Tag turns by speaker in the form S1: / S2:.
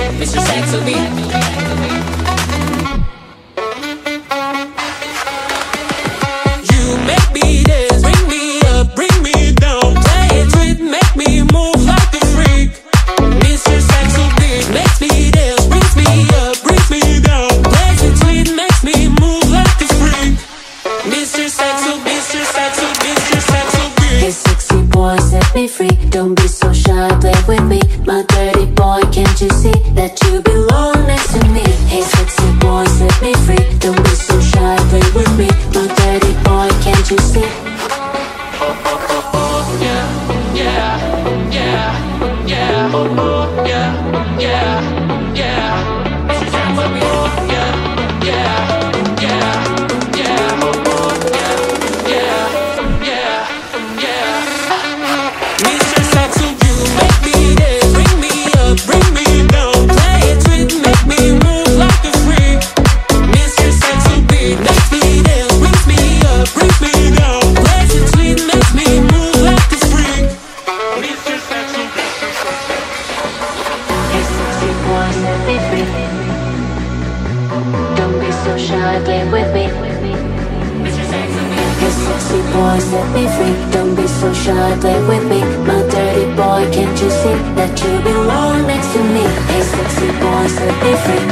S1: Mr. Sexy Beat. You make me dance, bring me up, bring me down. Play it sweet, make me move like a freak. Mr. Sexy Beat makes me dance, brings me up, brings me down. Play it sweet, makes me move like a freak. Mr. Sexy, Mr. Sexy, Mr. Sexy Beat.
S2: Hey sexy boy, set me free. Don't be so shy, play with me. My dirty boy, can't you see that you belong next to me? Hey sexy boy, set me free. Don't be so shy, play with me. My dirty boy, can't you see?
S1: Yeah, yeah, yeah, yeah, yeah, yeah, yeah. Mr. Sexy Beat. Yeah, yeah, yeah, yeah, yeah, yeah. Mr. Sexy, you make me dance, bring me up, bring me down. Play it sweet, make me move like a freak. Mr. Sexy Beat makes me dance, brings me up, brings me down. Play it sweet, makes me move like a freak. Mr. Sexy Beat.
S2: Hey sexy boy, set me free. Don't be so shy, play with me.
S1: Mr. Sexy Beat.
S2: Hey sexy boy, set me free. Don't be so shy, play with me. My dirty boy, can't you see that you belong next to me? Hey sexy boy, set me free.